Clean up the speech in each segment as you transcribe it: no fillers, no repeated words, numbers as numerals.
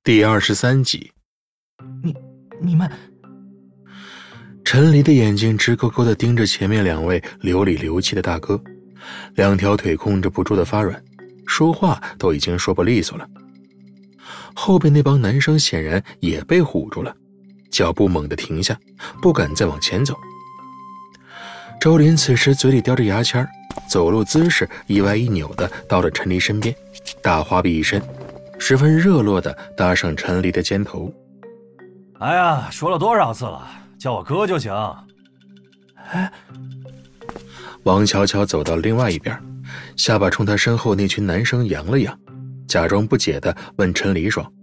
第23集。 你们…… 陈离的眼睛直勾勾地盯着前面两位流里流气的大哥，两条腿控制不住的发软，说话都已经说不利索了。后边那帮男生显然也被唬住了，脚步猛地停下，不敢再往前走。周林此时嘴里叼着牙签，走路姿势一歪一扭的到了陈离身边，大花臂一伸，十分热络的搭上陈离的肩头。 哎呀，说了多少次了，叫我哥就行。 哎， 王乔乔走到另外一边，下巴冲他身后那群男生扬了扬，假装不解地问陈离说：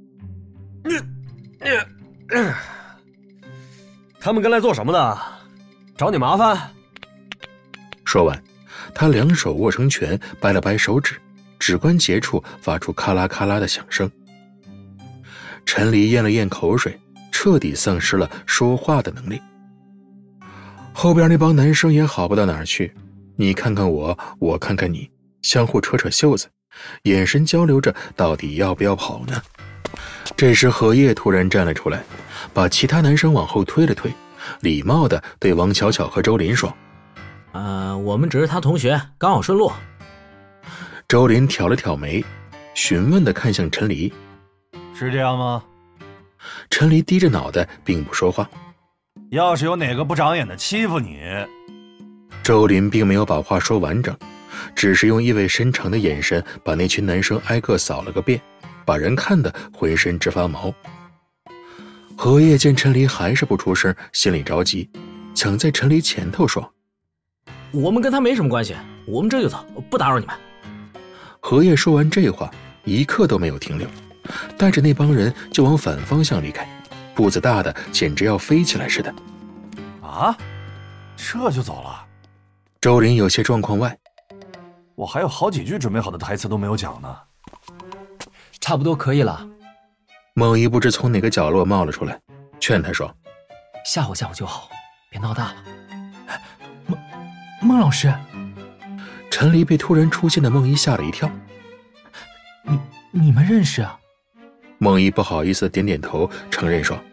他们跟来做什么的？找你麻烦？ 说完，他两手握成拳，掰了掰手指，指关节处发出咔啦咔啦的响声。陈离咽了咽口水，彻底丧失了说话的能力。后边那帮男生也好不到哪儿去，你看看我，我看看你，相互扯扯袖子，眼神交流着到底要不要跑呢。这时荷叶突然站了出来，把其他男生往后推了推，礼貌地对王巧巧和周林说： 我们只是他同学，刚好顺路。 周林挑了挑眉，询问地看向陈离： 是这样吗？ 陈离低着脑袋并不说话。 要是有哪个不长眼的欺负你…… 周林并没有把话说完整，只是用意味深长的眼神把那群男生挨个扫了个遍，把人看得浑身直发毛。荷叶见陈离还是不出声，心里着急，抢在陈离前头说： 我们跟他没什么关系，我们这就走，不打扰你们。 荷叶说完这话，一刻都没有停留，带着那帮人就往反方向离开，步子大的简直要飞起来似的。 啊，这就走了？ 周林有些状况外， 我还有好几句准备好的台词都没有讲呢。 差不多可以了。 孟一不知从哪个角落冒了出来，劝他说： 吓唬吓唬就好，别闹大了。孟老师。 陈离被突然出现的孟一吓了一跳。 你们认识啊？ 孟一不好意思地点点头，承认说：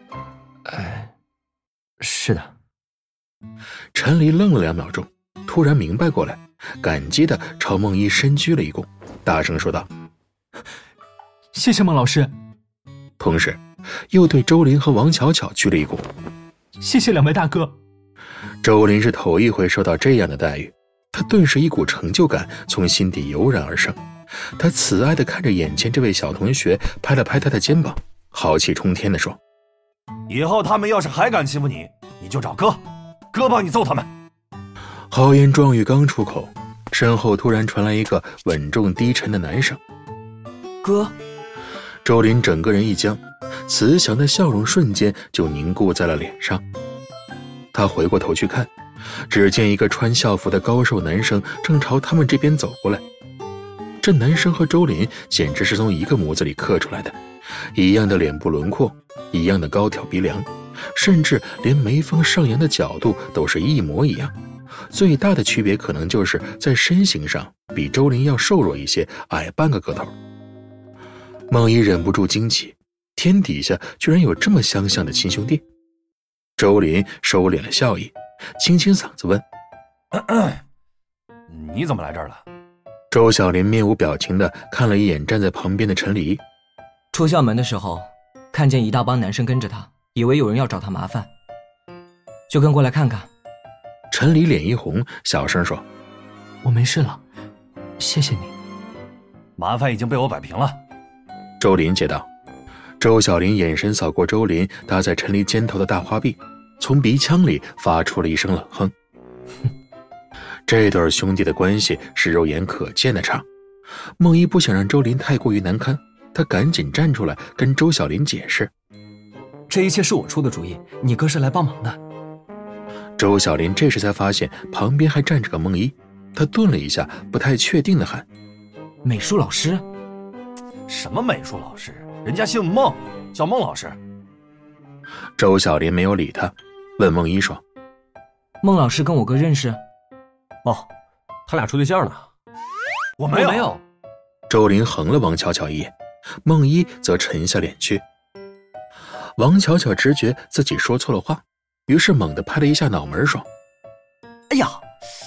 是的。 陈离愣了2秒钟，突然明白过来，感激地朝孟一深鞠了一躬，大声说道： 谢谢孟老师。 同时又对周林和王巧巧鞠了一躬： 谢谢两位大哥。 周林是头一回受到这样的待遇，他顿时一股成就感从心底油然而生。他慈爱地看着眼前这位小同学，拍了拍他的肩膀，豪气冲天地说： 以后他们要是还敢欺负你，你就找哥，哥帮你揍他们。 豪言壮语刚出口，身后突然传来一个稳重低沉的男声： 哥。 周林整个人一僵，慈祥的笑容瞬间就凝固在了脸上。他回过头去看，只见一个穿校服的高瘦男生正朝他们这边走过来。这男生和周林简直是从一个模子里刻出来的，一样的脸部轮廓，一样的高挑鼻梁，甚至连眉峰上扬的角度都是一模一样。最大的区别可能就是在身形上比周林要瘦弱一些，矮半个个头。孟一忍不住惊奇，天底下居然有这么相像的亲兄弟。周林收敛了笑意，清清嗓子问： 你怎么来这儿了？ 周小林面无表情地看了一眼站在旁边的陈离。 出校门的时候看见一大帮男生跟着他，以为有人要找他麻烦，就跟过来看看。 陈离脸一红，小声说： 我没事了，谢谢你。 麻烦已经被我摆平了。 周林接道。周小林眼神扫过周林搭在陈离肩头的大花臂，从鼻腔里发出了一声冷哼。这对兄弟的关系是肉眼可见的差。孟一不想让周林太过于难堪，他赶紧站出来跟周小林解释： 这一切是我出的主意，你哥是来帮忙的。 周小林这时才发现旁边还站着个孟一，他顿了一下，不太确定地喊： 美术老师？ 什么美术老师？人家姓孟，叫孟老师。 周小林没有理他，问孟一说： 孟老师跟我哥认识？ 哦，他俩处对象呢。我没有。 周林横了王巧巧一眼，孟一则沉下脸去， 王巧巧直觉自己说错了话，于是猛地拍了一下脑门说： 哎呀，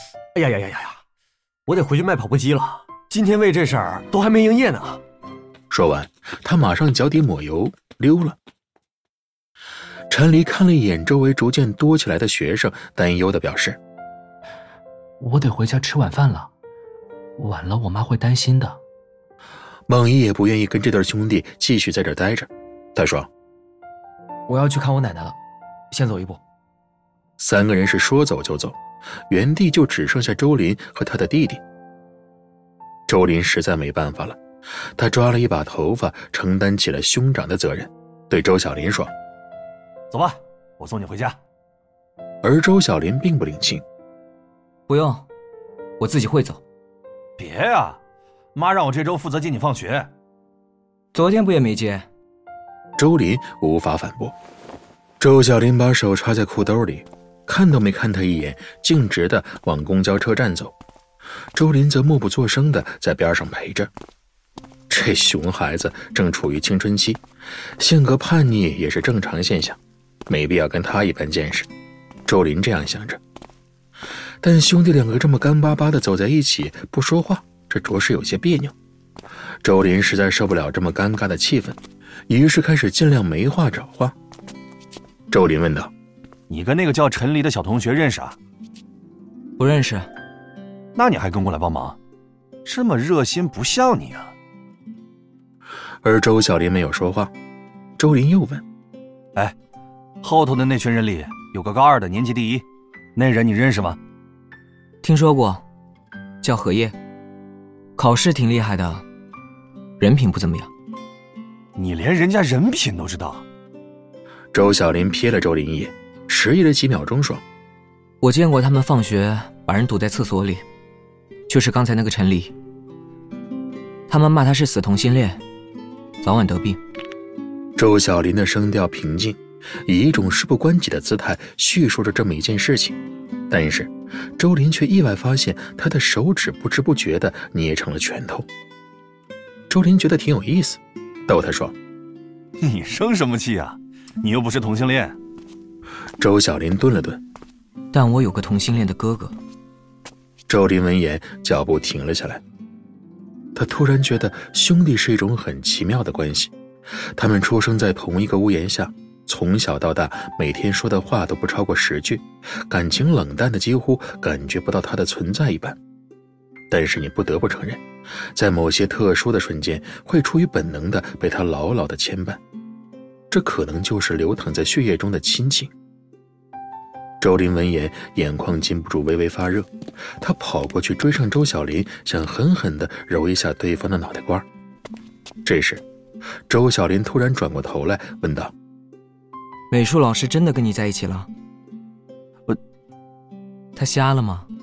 我得回去卖跑步机了，今天为这事儿都还没营业呢。 说完，他马上脚底抹油溜了。陈离看了一眼周围逐渐多起来的学生，担忧地表示： 我得回家吃晚饭了，晚了我妈会担心的。 孟一也不愿意跟这对兄弟继续在这儿待着，他说： 我要去看我奶奶了，先走一步。 三个人是说走就走，原地就只剩下周林和他的弟弟。周林实在没办法了，他抓了一把头发，承担起了兄长的责任，对周小林说： 走吧，我送你回家。 而周小林并不领情： 不用，我自己会走。 别呀，妈让我这周负责接你放学。 昨天不也没接？ 周林无法反驳。周小林把手插在裤兜里，看都没看他一眼，径直地往公交车站走。周林则默不作声地在边上陪着。这熊孩子正处于青春期，性格叛逆也是正常现象，没必要跟他一般见识。周林这样想着。但兄弟两个这么干巴巴地走在一起不说话，这着实有些别扭。周林实在受不了这么尴尬的气氛，于是开始尽量没话找话。周林问道： 你跟那个叫陈离的小同学认识啊？ 不认识。 那你还跟过来帮忙，这么热心不像你啊。 而周小林没有说话。周林又问： 哎，后头的那群人里有个高二的年级第一，那人你认识吗？ 听说过，叫何烨，考试挺厉害的，人品不怎么样。 你连人家人品都知道？ 周小林瞥了周林一眼，迟疑了几秒钟说： 我见过他们放学把人堵在厕所里，就是刚才那个陈离。他们骂他是死同性恋，早晚得病。 周小林的声调平静，以一种事不关己的姿态叙述着这么一件事情，但是周林却意外发现他的手指不知不觉地捏成了拳头。周林觉得挺有意思，逗他说： 你生什么气啊？你又不是同性恋。 周小林顿了顿： 但我有个同性恋的哥哥。 周林闻言脚步停了下来。他突然觉得兄弟是一种很奇妙的关系，他们出生在同一个屋檐下，从小到大每天说的话都不超过10句，感情冷淡的几乎感觉不到他的存在一般。但是你不得不承认，在某些特殊的瞬间会出于本能的被他牢牢的牵绊，这可能就是流淌在血液中的亲情。周林闻言眼眶禁不住微微发热，他跑过去追上周小林，想狠狠地揉一下对方的脑袋瓜。这时周小林突然转过头来问道： 美术老师真的跟你在一起了？ 我…… 他瞎了吗？